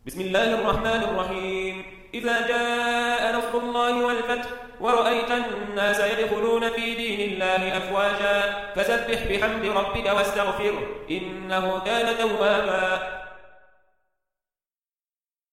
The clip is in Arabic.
بسم الله الرحمن الرحيم. إذا جاء نصر الله والفتح ورأيت الناس يدخلون في دين الله أفواجا فسبح بحمد ربك واستغفره إنه كان توابا.